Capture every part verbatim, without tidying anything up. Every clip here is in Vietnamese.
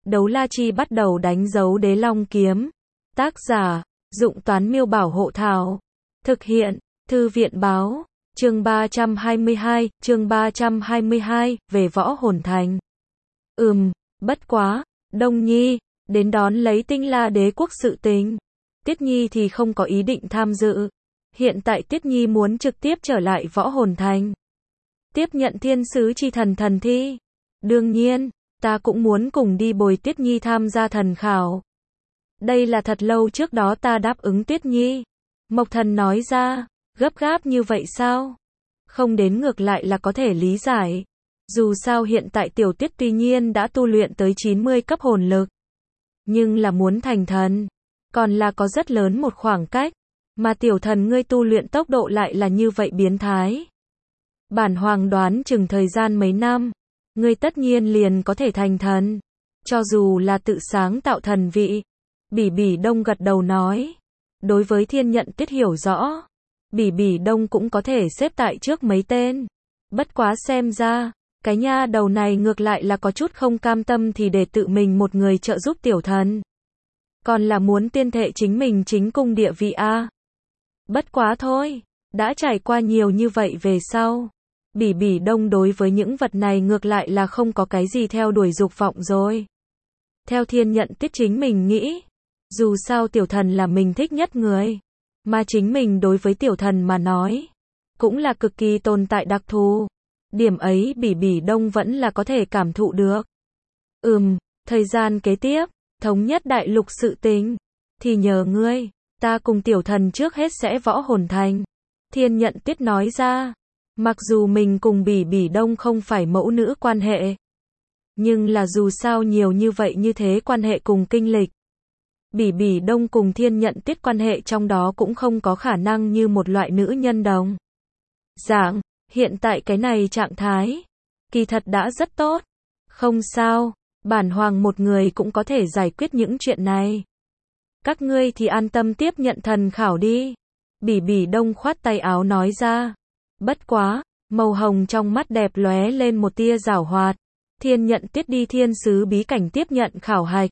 Đấu la chi bắt đầu đánh dấu đế long kiếm. Tác giả, Dụng Toán Miêu Bảo Hộ Thảo. Thực hiện, Thư viện Báo. Chương ba trăm hai mươi hai, chương ba trăm hai mươi hai, về Võ Hồn Thành. Ừm, bất quá, Đông Nhi, đến đón lấy Tinh La Đế quốc sự tình. Tiết Nhi thì không có ý định tham dự. Hiện tại Tiết Nhi muốn trực tiếp trở lại Võ Hồn Thành. Tiếp nhận thiên sứ chi thần thần thi. Đương nhiên, ta cũng muốn cùng đi bồi Tiết Nhi tham gia thần khảo. Đây là thật lâu trước đó ta đáp ứng Tiết Nhi. Mộc Thần nói ra, gấp gáp như vậy sao? Không đến ngược lại là có thể lý giải. Dù sao hiện tại tiểu Tiết tuy nhiên đã tu luyện tới chín mươi cấp hồn lực. Nhưng là muốn thành thần, còn là có rất lớn một khoảng cách. Mà tiểu thần ngươi tu luyện tốc độ lại là như vậy biến thái. Bản hoàng đoán chừng thời gian mấy năm, ngươi tất nhiên liền có thể thành thần. Cho dù là tự sáng tạo thần vị. Bỉ Bỉ Đông gật đầu nói. Đối với Thiên Nhận Tiết hiểu rõ, Bỉ Bỉ Đông cũng có thể xếp tại trước mấy tên. Bất quá xem ra, cái nha đầu này ngược lại là có chút không cam tâm thì để tự mình một người trợ giúp tiểu thần. Còn là muốn tiên thệ chính mình chính cung địa vị a. Bất quá thôi, đã trải qua nhiều như vậy về sau. Bỉ Bỉ Đông đối với những vật này ngược lại là không có cái gì theo đuổi dục vọng rồi. Theo Thiên Nhận Tiết chính mình nghĩ, dù sao tiểu thần là mình thích nhất người, mà chính mình đối với tiểu thần mà nói, cũng là cực kỳ tồn tại đặc thù. Điểm ấy Bỉ Bỉ Đông vẫn là có thể cảm thụ được. Ừm, thời gian kế tiếp, thống nhất đại lục sự tình, thì nhờ ngươi, ta cùng tiểu thần trước hết sẽ Võ Hồn Thành. Thiên Nhận Tiết nói ra, mặc dù mình cùng Bỉ Bỉ Đông không phải mẫu nữ quan hệ, nhưng là dù sao nhiều như vậy như thế quan hệ cùng kinh lịch. Bỉ Bỉ Đông cùng Thiên Nhận Tiết quan hệ trong đó cũng không có khả năng như một loại nữ nhân đồng dạng. Hiện tại cái này trạng thái, kỳ thật đã rất tốt. Không sao, bản hoàng một người cũng có thể giải quyết những chuyện này. Các ngươi thì an tâm tiếp nhận thần khảo đi. Bỉ Bỉ Đông khoát tay áo nói ra. Bất quá, màu hồng trong mắt đẹp lóe lên một tia giảo hoạt. Thiên Nhận Tiết đi thiên sứ bí cảnh tiếp nhận khảo hạch.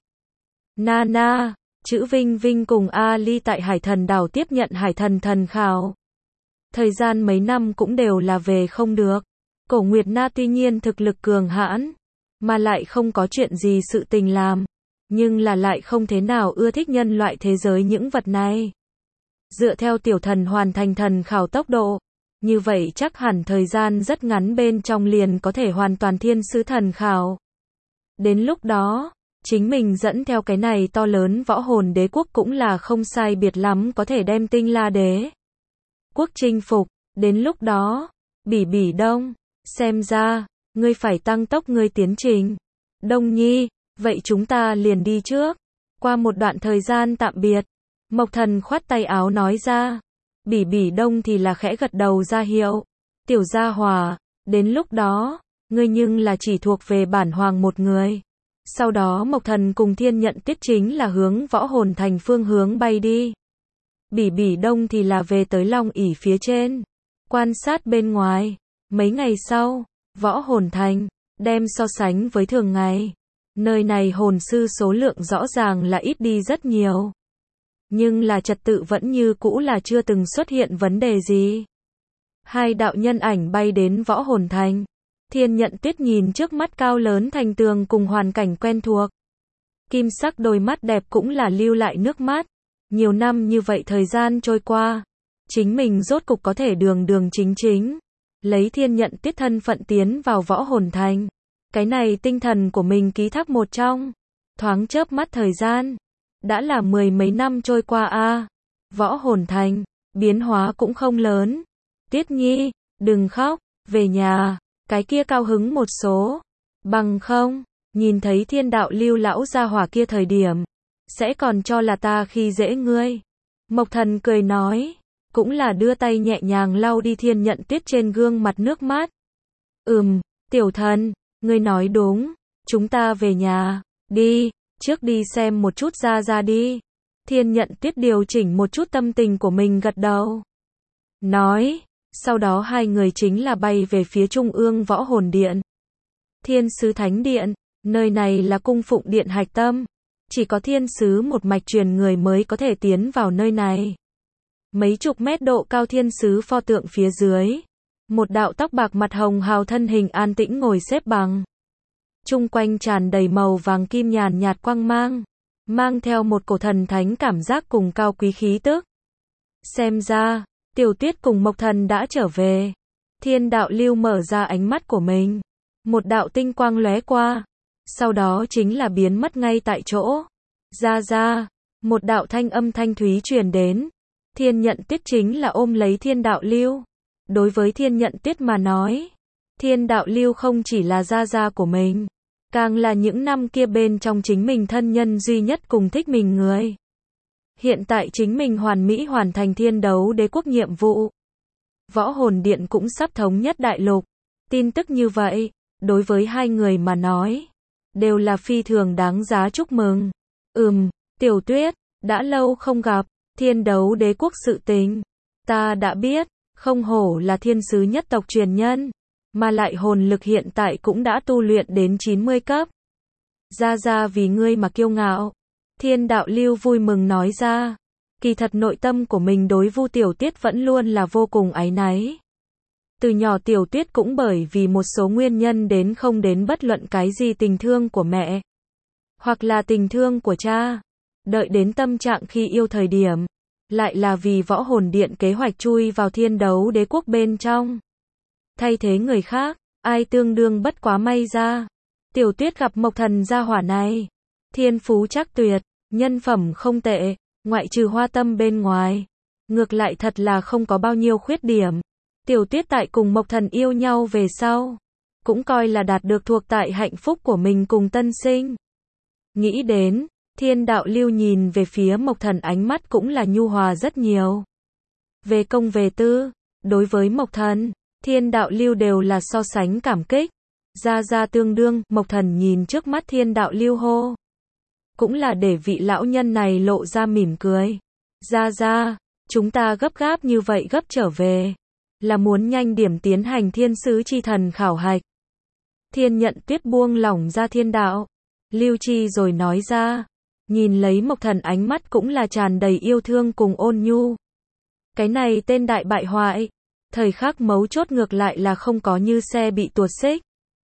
Nana, chữ Vinh Vinh cùng Ali tại Hải Thần đảo tiếp nhận Hải Thần thần khảo. Thời gian mấy năm cũng đều là về không được. Cổ Nguyệt Na tuy nhiên thực lực cường hãn, mà lại không có chuyện gì sự tình làm, nhưng là lại không thế nào ưa thích nhân loại thế giới những vật này. Dựa theo tiểu thần hoàn thành thần khảo tốc độ, như vậy chắc hẳn thời gian rất ngắn bên trong liền có thể hoàn toàn thiên sứ thần khảo. Đến lúc đó, chính mình dẫn theo cái này to lớn Võ Hồn Đế quốc cũng là không sai biệt lắm có thể đem Tinh La Đế quốc chinh phục. Đến lúc đó, Bỉ Bỉ Đông, xem ra, ngươi phải tăng tốc ngươi tiến trình. Đông Nhi, vậy chúng ta liền đi trước. Qua một đoạn thời gian tạm biệt, Mộc Thần khoát tay áo nói ra. Bỉ Bỉ Đông thì là khẽ gật đầu ra hiệu. Tiểu gia hòa, đến lúc đó, ngươi nhưng là chỉ thuộc về bản hoàng một người. Sau đó Mộc Thần cùng Thiên Nhận Tiết chính là hướng Võ Hồn Thành phương hướng bay đi. Bỉ Bỉ Đông thì là về tới Long ỷ phía trên, quan sát bên ngoài. Mấy ngày sau, Võ Hồn Thành, đem so sánh với thường ngày, nơi này hồn sư số lượng rõ ràng là ít đi rất nhiều. Nhưng là trật tự vẫn như cũ là chưa từng xuất hiện vấn đề gì. Hai đạo nhân ảnh bay đến Võ Hồn Thành. Thiên Nhận Tiết nhìn trước mắt cao lớn thành tường cùng hoàn cảnh quen thuộc. Kim sắc đôi mắt đẹp cũng là lưu lại nước mắt. Nhiều năm như vậy thời gian trôi qua, chính mình rốt cục có thể đường đường chính chính, lấy Thiên Nhận Tiết thân phận tiến vào Võ Hồn Thành. Cái này tinh thần của mình ký thác một trong, thoáng chớp mắt thời gian, đã là mười mấy năm trôi qua a. Võ Hồn Thành, biến hóa cũng không lớn. Tiết Nhi, đừng khóc, về nhà, cái kia cao hứng một số. Bằng không, nhìn thấy thiên đạo lưu lão gia hỏa kia thời điểm, sẽ còn cho là ta khi dễ ngươi. Mộc Thần cười nói, cũng là đưa tay nhẹ nhàng lau đi Thiên Nhận Tiết trên gương mặt nước mắt. Ừm, tiểu thần, ngươi nói đúng, chúng ta về nhà, đi, trước đi xem một chút ra ra đi. Thiên Nhận Tiết điều chỉnh một chút tâm tình của mình gật đầu. Nói, sau đó hai người chính là bay về phía trung ương Võ Hồn Điện. Thiên sứ Thánh Điện, Nơi này là cung phụng điện hạch tâm. Chỉ có thiên sứ một mạch truyền người mới có thể tiến vào nơi này. Mấy chục mét độ cao thiên sứ pho tượng phía dưới. Một đạo tóc bạc mặt hồng hào thân hình an tĩnh ngồi xếp bằng. Trung quanh tràn đầy màu vàng kim nhàn nhạt quang mang. Mang theo một cổ thần thánh cảm giác cùng cao quý khí tức. Xem ra, Tiểu Tuyết cùng Mộc Thần đã trở về. Thiên đạo lưu mở ra ánh mắt của mình. Một đạo tinh quang lóe qua. Sau đó chính là biến mất ngay tại chỗ. Ra ra, một đạo thanh âm thanh thúy truyền đến. Thiên Nhận Tuyết chính là ôm lấy thiên đạo lưu. Đối với Thiên Nhận Tuyết mà nói, thiên đạo lưu không chỉ là gia gia của mình, càng là những năm kia bên trong chính mình thân nhân duy nhất cùng thích mình người. Hiện tại chính mình hoàn mỹ hoàn thành thiên đấu đế quốc nhiệm vụ. Võ hồn điện cũng sắp thống nhất đại lục. Tin tức như vậy, đối với hai người mà nói, đều là phi thường đáng giá chúc mừng. Ừm, Tiểu Tuyết, đã lâu không gặp, thiên đấu đế quốc sự tình. Ta đã biết, không hổ là thiên sứ nhất tộc truyền nhân, mà lại hồn lực hiện tại cũng đã tu luyện đến chín mươi cấp. Ra ra vì ngươi mà kiêu ngạo. Thiên đạo lưu vui mừng nói ra. Kỳ thật nội tâm của mình đối Vu Tiểu Tuyết vẫn luôn là vô cùng áy náy. Từ nhỏ Tiểu Tuyết cũng bởi vì một số nguyên nhân đến không đến bất luận cái gì tình thương của mẹ, hoặc là tình thương của cha. Đợi đến tâm trạng khi yêu thời điểm, lại là vì võ hồn điện kế hoạch chui vào thiên đấu đế quốc bên trong. Thay thế người khác, ai tương đương bất quá may ra. Tiểu Tuyết gặp Mộc Thần gia hỏa này. Thiên phú chắc tuyệt, nhân phẩm không tệ, ngoại trừ hoa tâm bên ngoài. Ngược lại thật là không có bao nhiêu khuyết điểm. Tiểu Tuyết tại cùng Mộc Thần yêu nhau về sau, cũng coi là đạt được thuộc tại hạnh phúc của mình cùng tân sinh. Nghĩ đến, thiên đạo lưu nhìn về phía Mộc Thần ánh mắt cũng là nhu hòa rất nhiều. Về công về tư, đối với Mộc Thần, thiên đạo lưu đều là so sánh cảm kích. Ra ra tương đương, Mộc Thần nhìn trước mắt thiên đạo lưu hô. Cũng là để vị lão nhân này lộ ra mỉm cười. Ra ra, chúng ta gấp gáp như vậy gấp trở về, là muốn nhanh điểm tiến hành thiên sứ chi thần khảo hạch. Thiên Nhận Tuyết buông lỏng ra thiên đạo lưu chi rồi nói ra. Nhìn lấy Mộc Thần ánh mắt cũng là tràn đầy yêu thương cùng ôn nhu. Cái này tên đại bại hoại, thời khắc mấu chốt ngược lại là không có như xe bị tuột xích.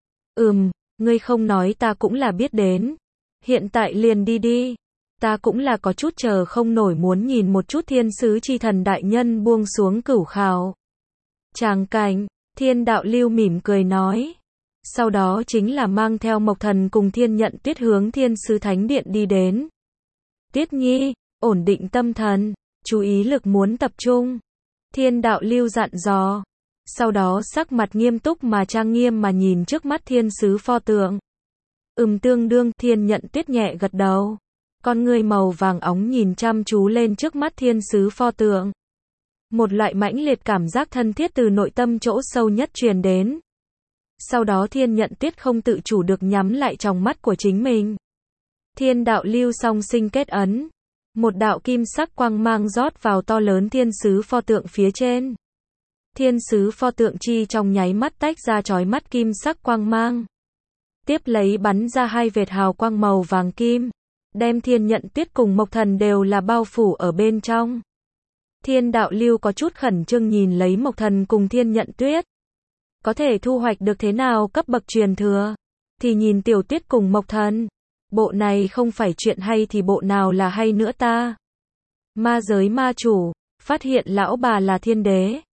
Ừm, ngươi không nói ta cũng là biết đến. Hiện tại liền đi đi. Ta cũng là có chút chờ không nổi muốn nhìn một chút thiên sứ chi thần đại nhân buông xuống cửu khảo. Tràng cảnh, thiên đạo lưu mỉm cười nói. Sau đó chính là mang theo Mộc Thần cùng Thiên Nhận Tuyết hướng thiên sứ thánh điện đi đến. Tuyết nhi, ổn định tâm thần, chú ý lực muốn tập trung. Thiên đạo lưu dặn dò. Sau đó sắc mặt nghiêm túc mà trang nghiêm mà nhìn trước mắt thiên sứ pho tượng. Ừm tương đương, Thiên Nhận Tuyết nhẹ gật đầu. Con ngươi màu vàng óng nhìn chăm chú lên trước mắt thiên sứ pho tượng. Một loại mãnh liệt cảm giác thân thiết từ nội tâm chỗ sâu nhất truyền đến. Sau đó Thiên Nhận Tuyết không tự chủ được nhắm lại tròng mắt của chính mình. Thiên đạo lưu song sinh kết ấn. Một đạo kim sắc quang mang rót vào to lớn thiên sứ pho tượng phía trên. Thiên sứ pho tượng chi trong nháy mắt tách ra chói mắt kim sắc quang mang. Tiếp lấy bắn ra hai vệt hào quang màu vàng kim. Đem Thiên Nhận Tuyết cùng Mộc Thần đều là bao phủ ở bên trong. Thiên đạo lưu có chút khẩn trương nhìn lấy Mộc Thần cùng Thiên Nhận Tuyết. Có thể thu hoạch được thế nào cấp bậc truyền thừa, thì nhìn Tiểu Tuyết cùng Mộc Thần. Bộ này không phải chuyện hay thì bộ nào là hay nữa ta. Ma giới ma chủ, phát hiện lão bà là thiên đế.